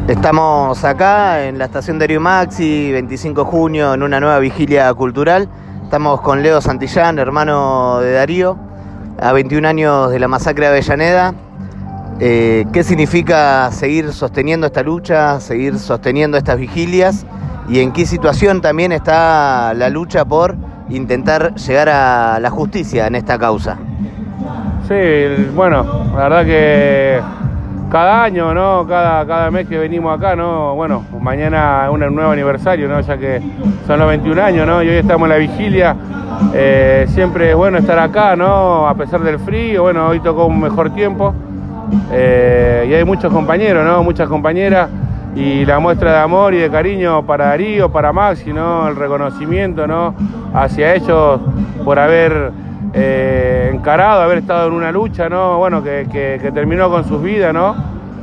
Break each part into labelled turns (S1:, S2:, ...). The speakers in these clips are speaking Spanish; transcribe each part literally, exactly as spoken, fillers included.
S1: Estamos acá en la estación Darío Maxi, veinticinco de junio, en una nueva vigilia cultural. Estamos con Leo Santillán, hermano de Darío, a veintiún años de la masacre de Avellaneda. Eh, ¿Qué significa seguir sosteniendo esta lucha, seguir sosteniendo estas vigilias? ¿Y en qué situación también está la lucha por intentar llegar a la justicia en esta causa?
S2: Sí, bueno, la verdad que cada año, ¿no? Cada, cada mes que venimos acá, ¿no? Bueno, mañana es un nuevo aniversario, ¿no? Ya que son los veintiún años, ¿no? Y hoy estamos en la vigilia. Eh, siempre es bueno estar acá, ¿no? A pesar del frío, bueno, hoy tocó un mejor tiempo. Eh, y hay muchos compañeros, ¿no? Muchas compañeras. Y la muestra de amor y de cariño para Darío, para Maxi, ¿no? El reconocimiento, ¿no? Hacia ellos por haber eh, encarado, haber estado en una lucha, ¿no? Bueno, que, que, que terminó con sus vidas, ¿no?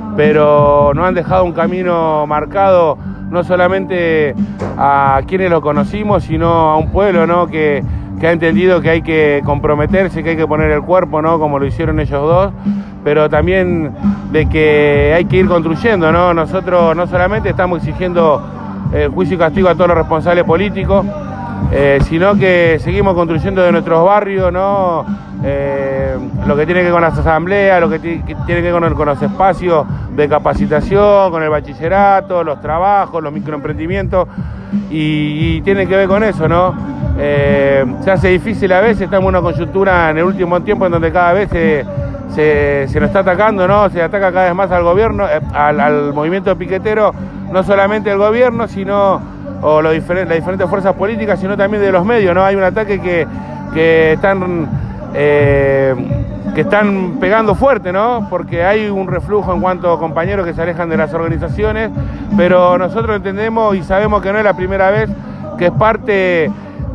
S2: Pero nos han dejado un camino marcado, no solamente a quienes lo conocimos, sino a un pueblo, ¿no? Que, que ha entendido que hay que comprometerse, que hay que poner el cuerpo, ¿no? Como lo hicieron ellos dos, pero también de que hay que ir construyendo, ¿no? Nosotros no solamente estamos exigiendo el juicio y castigo a todos los responsables políticos, eh, sino que seguimos construyendo de nuestros barrios, ¿no? Eh, lo que tiene que ver con las asambleas, lo que tiene que ver con, con los espacios de capacitación, con el bachillerato, los trabajos, los microemprendimientos, y, y tiene que ver con eso, ¿no? Eh, se hace difícil a veces, estamos en una coyuntura en el último tiempo en donde cada vez se, se, se nos está atacando, ¿no? Se ataca cada vez más al gobierno, eh, al, al movimiento piquetero, no solamente el gobierno, sino o los diferentes, las diferentes fuerzas políticas, sino también de los medios, ¿no? Hay un ataque que, que están eh, que están pegando fuerte, ¿no? Porque hay un reflujo en cuanto a compañeros que se alejan de las organizaciones, pero nosotros entendemos y sabemos que no es la primera vez, que es parte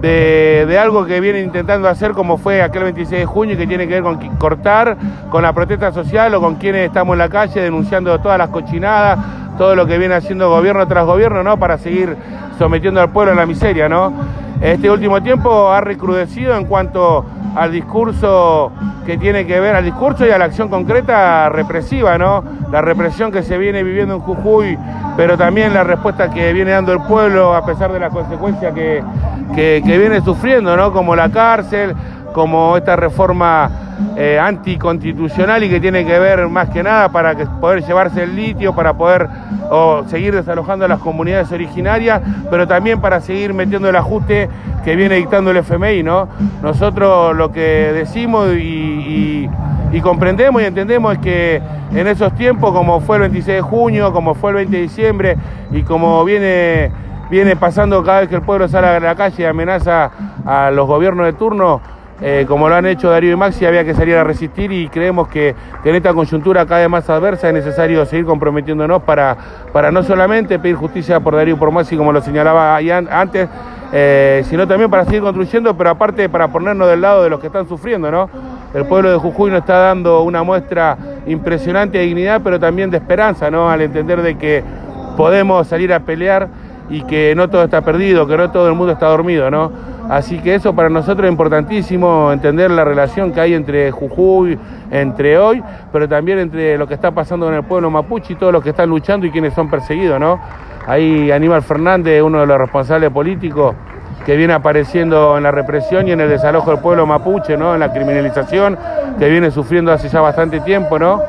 S2: De, de algo que vienen intentando hacer, como fue aquel veintiséis de junio, y que tiene que ver con cortar con la protesta social o con quienes estamos en la calle denunciando todas las cochinadas, todo lo que viene haciendo gobierno tras gobierno, ¿no? Para seguir sometiendo al pueblo a la miseria, ¿no? Este último tiempo ha recrudecido en cuanto al discurso que tiene que ver, al discurso y a la acción concreta represiva, ¿no? La represión que se viene viviendo en Jujuy, pero también la respuesta que viene dando el pueblo a pesar de las consecuencias que, que, que viene sufriendo, ¿no? Como la cárcel, como esta reforma eh, anticonstitucional y que tiene que ver más que nada para que poder llevarse el litio, para poder o seguir desalojando a las comunidades originarias, pero también para seguir metiendo el ajuste que viene dictando el F M I, ¿no? Nosotros lo que decimos y, y, y comprendemos y entendemos es que en esos tiempos, como fue el veintiséis de junio, como fue el veinte de diciembre y como viene, viene pasando cada vez que el pueblo sale a la calle y amenaza a los gobiernos de turno, Eh, como lo han hecho Darío y Maxi, había que salir a resistir, y creemos que, que en esta coyuntura cada vez más adversa es necesario seguir comprometiéndonos para, para no solamente pedir justicia por Darío y por Maxi, como lo señalaba ahí an antes, eh, sino también para seguir construyendo, pero aparte para ponernos del lado de los que están sufriendo, ¿no? El pueblo de Jujuy nos está dando una muestra impresionante de dignidad, pero también de esperanza, ¿no? Al entender de que podemos salir a pelear y que no todo está perdido, que no todo el mundo está dormido, ¿no? Así que eso para nosotros es importantísimo, entender la relación que hay entre Jujuy, entre hoy, pero también entre lo que está pasando en el pueblo mapuche y todos los que están luchando y quienes son perseguidos, ¿no? Ahí Aníbal Fernández, uno de los responsables políticos que viene apareciendo en la represión y en el desalojo del pueblo mapuche, ¿no? En la criminalización que viene sufriendo hace ya bastante tiempo, ¿no?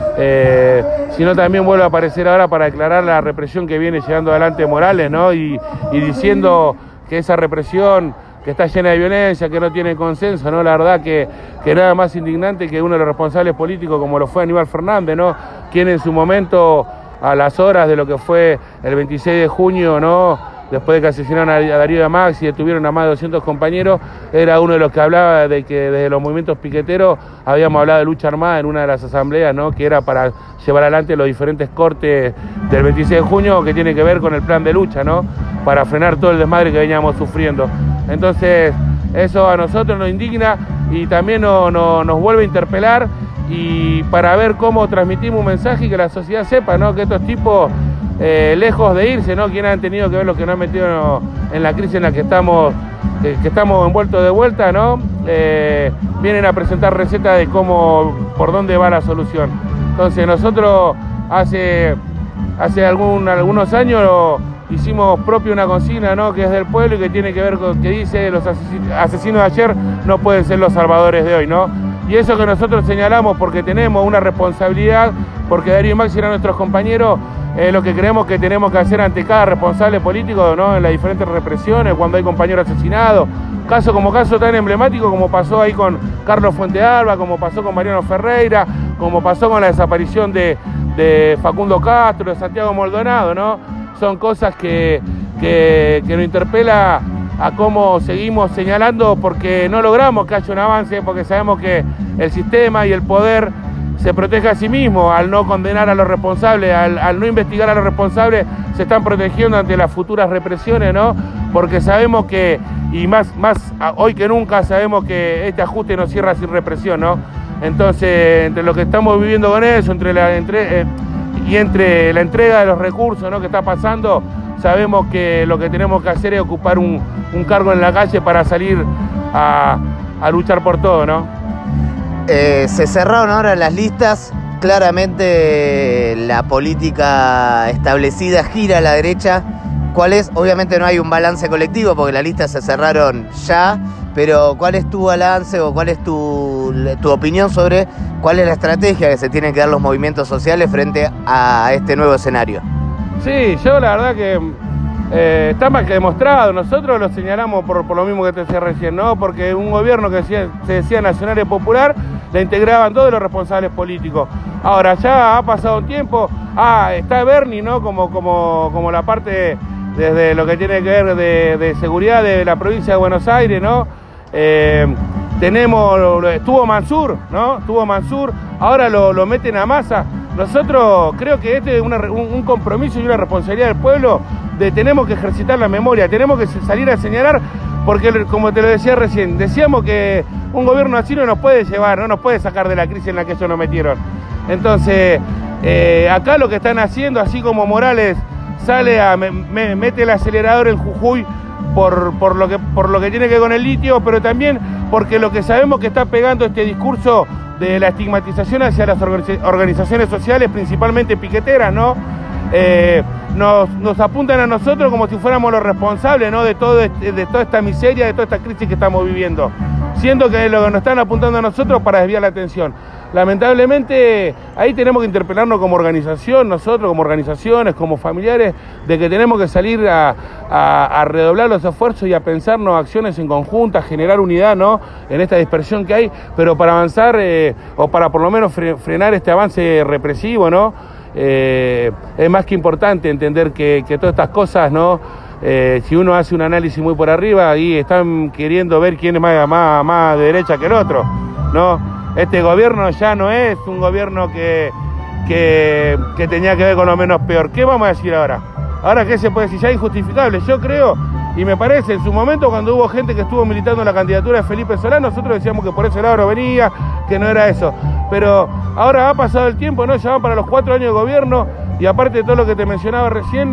S2: Eh, sino también vuelve a aparecer ahora para declarar la represión que viene llevando adelante Morales, ¿no? Y, y diciendo que esa represión que está llena de violencia, que no tiene consenso, ¿no? La verdad que, que nada más indignante que uno de los responsables políticos, como lo fue Aníbal Fernández, ¿no? Quien en su momento, a las horas de lo que fue el veintiséis de junio, ¿no? Después de que asesinaron a Darío y a Maxi y detuvieron a más de doscientos compañeros, era uno de los que hablaba de que desde los movimientos piqueteros habíamos hablado de lucha armada en una de las asambleas, ¿no? Que era para llevar adelante los diferentes cortes del veintiséis de junio, que tiene que ver con el plan de lucha, ¿no? Para frenar todo el desmadre que veníamos sufriendo. Entonces, eso a nosotros nos indigna y también no, no, nos vuelve a interpelar, y para ver cómo transmitimos un mensaje y que la sociedad sepa, ¿no? Que estos tipos, eh, lejos de irse, ¿no? Quienes han tenido que ver lo que nos han metido en la crisis en la que estamos, que, que estamos envueltos de vuelta, ¿no? Eh, vienen a presentar recetas de cómo, por dónde va la solución. Entonces nosotros hace hace algún, algunos años hicimos propio una consigna, ¿no?, que es del pueblo y que tiene que ver con que dice los asesinos de ayer no pueden ser los salvadores de hoy, ¿no? Y eso que nosotros señalamos porque tenemos una responsabilidad, porque Darío y Maxi eran nuestros compañeros, eh, lo que creemos que tenemos que hacer ante cada responsable político, ¿no?, en las diferentes represiones, cuando hay compañeros asesinados, caso como caso tan emblemático como pasó ahí con Carlos Fuentealba, como pasó con Mariano Ferreira, como pasó con la desaparición de, de Facundo Castro, de Santiago Maldonado, ¿no? Son cosas que, que, que nos interpela a cómo seguimos señalando porque no logramos que haya un avance, porque sabemos que el sistema y el poder se protege a sí mismo al no condenar a los responsables, al, al no investigar a los responsables, se están protegiendo ante las futuras represiones, ¿no? Porque sabemos que, y más, más hoy que nunca, sabemos que este ajuste no cierra sin represión, ¿no? Entonces, entre lo que estamos viviendo con eso, entre la, entre, eh, y entre la entrega de los recursos, ¿no?, que está pasando, sabemos que lo que tenemos que hacer es ocupar un, un cargo en la calle para salir a, a luchar por todo, ¿no?
S1: Eh, se cerraron ahora las listas, claramente la política establecida gira a la derecha. ¿Cuál es? Obviamente no hay un balance colectivo porque las listas se cerraron ya, pero ¿cuál es tu balance o cuál es tu, tu opinión sobre cuál es la estrategia que se tienen que dar los movimientos sociales frente a este nuevo escenario?
S2: Sí, yo la verdad que eh, está más que demostrado. Nosotros lo señalamos por, por lo mismo que te decía recién, ¿no? Porque un gobierno que decía, se decía nacional y popular, la integraban todos los responsables políticos. Ahora ya ha pasado un tiempo, ah, está Bernie, ¿no? Como, como, como la parte desde lo que tiene que ver de, de seguridad de la provincia de Buenos Aires, ¿no? Eh, tenemos, estuvo Mansur, ¿no? Estuvo Mansur, ahora lo, lo meten a Massa. Nosotros creo que este es una, un, un compromiso y una responsabilidad del pueblo de tenemos que ejercitar la memoria, tenemos que salir a señalar, porque como te lo decía recién, decíamos que un gobierno así no nos puede llevar, no nos puede sacar de la crisis en la que ellos nos metieron. Entonces, eh, acá lo que están haciendo, así como Morales sale a, me, me, mete el acelerador en Jujuy por, por, lo que, por lo que tiene que ver con el litio, pero también porque lo que sabemos que está pegando este discurso de la estigmatización hacia las organizaciones sociales, principalmente piqueteras, ¿no? Eh, nos, nos apuntan a nosotros como si fuéramos los responsables, ¿no?, de, todo este, de toda esta miseria, de toda esta crisis que estamos viviendo, siendo que lo que nos están apuntando a nosotros para desviar la atención. Lamentablemente ahí tenemos que interpelarnos como organización, nosotros como organizaciones, como familiares, de que tenemos que salir a, a, a redoblar los esfuerzos y a pensarnos acciones en conjunto, a generar unidad, ¿no?, en esta dispersión que hay, pero para avanzar eh, o para por lo menos fre frenar este avance represivo, ¿no? Eh, es más que importante entender que, que todas estas cosas, ¿no? Eh, si uno hace un análisis muy por arriba, ahí están queriendo ver quién es más, más, más de derecha que el otro, ¿no? Este gobierno ya no es un gobierno que, que, que tenía que ver con lo menos peor. ¿Qué vamos a decir ahora? Ahora, ¿qué se puede decir? Ya es injustificable. Yo creo, y me parece, en su momento cuando hubo gente que estuvo militando en la candidatura de Felipe Solá, nosotros decíamos que por ese lado no venía, que no era eso. Pero ahora ha pasado el tiempo, ¿no? Ya van para los cuatro años de gobierno y aparte de todo lo que te mencionaba recién,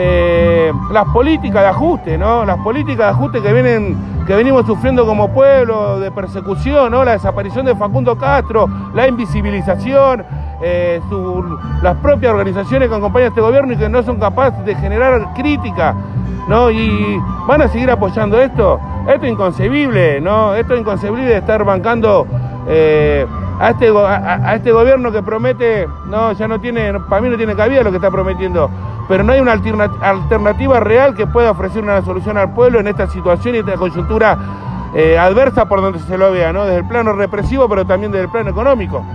S2: eh, las políticas de ajuste, ¿no? Las políticas de ajuste que vienen, que venimos sufriendo como pueblo, de persecución, ¿no? La desaparición de Facundo Castro, la invisibilización, eh, su, las propias organizaciones que acompañan a este gobierno y que no son capaces de generar crítica, ¿no? Y van a seguir apoyando esto. Esto es inconcebible, ¿no? Esto es inconcebible de estar bancando eh, a, este, a, a este gobierno que promete, no, ya no tiene, para mí no tiene cabida lo que está prometiendo, pero no hay una alternativa real que pueda ofrecer una solución al pueblo en esta situación y esta coyuntura eh, adversa por donde se lo vea, ¿no? Desde el plano represivo, pero también desde el plano económico.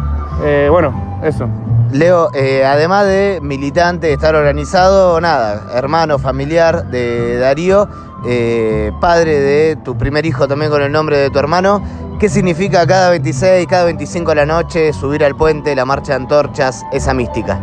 S2: Eh, bueno, eso.
S1: Leo, eh, además de militante, estar organizado, nada, hermano, familiar de Darío, eh, padre de tu primer hijo también con el nombre de tu hermano, ¿qué significa cada veintiséis, cada veinticinco de la noche, subir al puente, la marcha de antorchas, esa mística?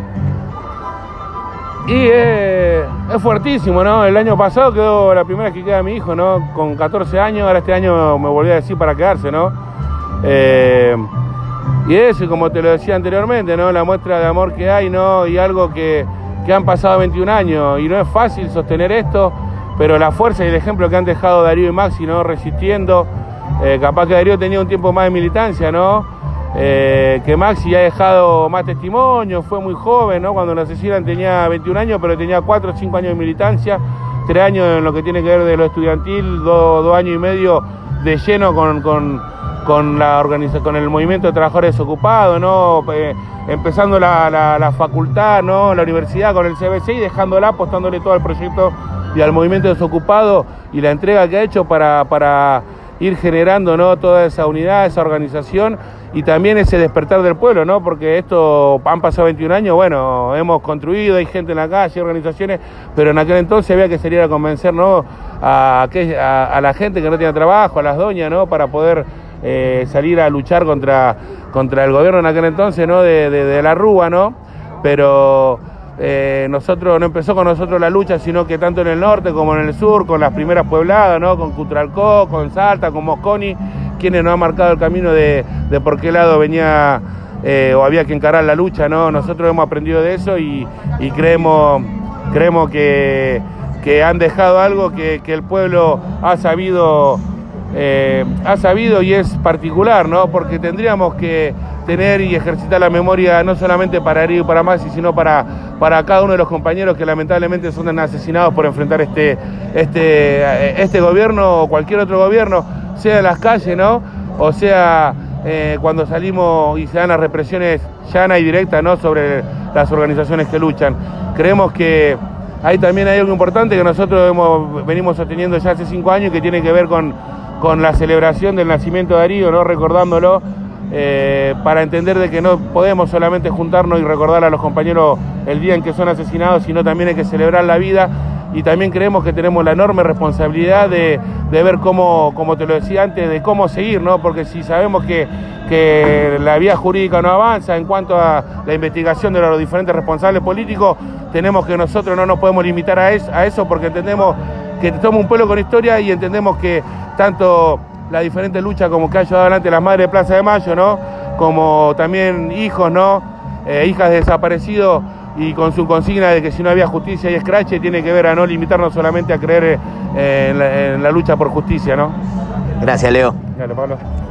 S2: Y eh, es fuertísimo, ¿no? El año pasado quedó la primera vez que queda mi hijo, ¿no? Con catorce años, ahora este año me volví a decir para quedarse, ¿no? Eh, y eso, como te lo decía anteriormente, ¿no? La muestra de amor que hay, ¿no? Y algo que, que han pasado veintiún años y no es fácil sostener esto, pero la fuerza y el ejemplo que han dejado Darío y Maxi, ¿no? Resistiendo, eh, capaz que Darío tenía un tiempo más de militancia, ¿no? eh, que Maxi ha dejado más testimonio, fue muy joven, ¿no? Cuando lo asesinan tenía veintiún años, pero tenía cuatro o cinco años de militancia, tres años en lo que tiene que ver de lo estudiantil, dos, dos años y medio de lleno con, con, con, la organiza, con el movimiento de trabajadores desocupados, ¿no? Eh, empezando la, la, la facultad, ¿no? La universidad con el C B C y dejándola, apostándole todo al proyecto y al movimiento desocupado y la entrega que ha hecho para, para ir generando, ¿no? Toda esa unidad, esa organización y también ese despertar del pueblo, ¿no? Porque esto han pasado veintiún años, bueno, hemos construido, hay gente en la calle, hay organizaciones, pero en aquel entonces había que salir a convencer, ¿no? A, a, a la gente que no tenía trabajo, a las doñas, ¿no? Para poder eh, salir a luchar contra, contra el gobierno en aquel entonces, ¿no? De, de, de la Rúa, ¿no? Pero eh, nosotros, no empezó con nosotros la lucha, sino que tanto en el norte como en el sur, con las primeras puebladas, ¿no? Con Cutralcó, con Salta, con Mosconi, quienes nos han marcado el camino de, de por qué lado venía eh, o había que encarar la lucha, ¿no? Nosotros hemos aprendido de eso y, y creemos, creemos que, que han dejado algo que, que el pueblo ha sabido, eh, ha sabido y es particular, ¿no? Porque tendríamos que tener y ejercitar la memoria no solamente para Darío y para Maxi, sino para, para cada uno de los compañeros que lamentablemente son asesinados por enfrentar este, este, este gobierno o cualquier otro gobierno, sea en las calles, ¿no? O sea, eh, cuando salimos y se dan las represiones llanas y directas, ¿no? Sobre las organizaciones que luchan. Creemos que ahí también hay algo importante que nosotros hemos, venimos sosteniendo ya hace cinco años, que tiene que ver con, con la celebración del nacimiento de Darío, ¿no? Recordándolo, eh, para entender de que no podemos solamente juntarnos y recordar a los compañeros el día en que son asesinados, sino también hay que celebrar la vida. Y también creemos que tenemos la enorme responsabilidad de, de ver cómo, como te lo decía antes, de cómo seguir, ¿no? Porque si sabemos que, que la vía jurídica no avanza en cuanto a la investigación de los diferentes responsables políticos, tenemos que nosotros no nos podemos limitar a, es, a eso, porque entendemos que somos un pueblo con historia y entendemos que tanto la diferente lucha como que ha llevado adelante las madres de Plaza de Mayo, ¿no? Como también hijos, ¿no? Eh, hijas de desaparecidos, y con su consigna de que si no había justicia y escrache, tiene que ver a no limitarnos solamente a creer eh, en, la, en la lucha por justicia, ¿no?
S1: Gracias, Leo.
S2: Dale, Pablo.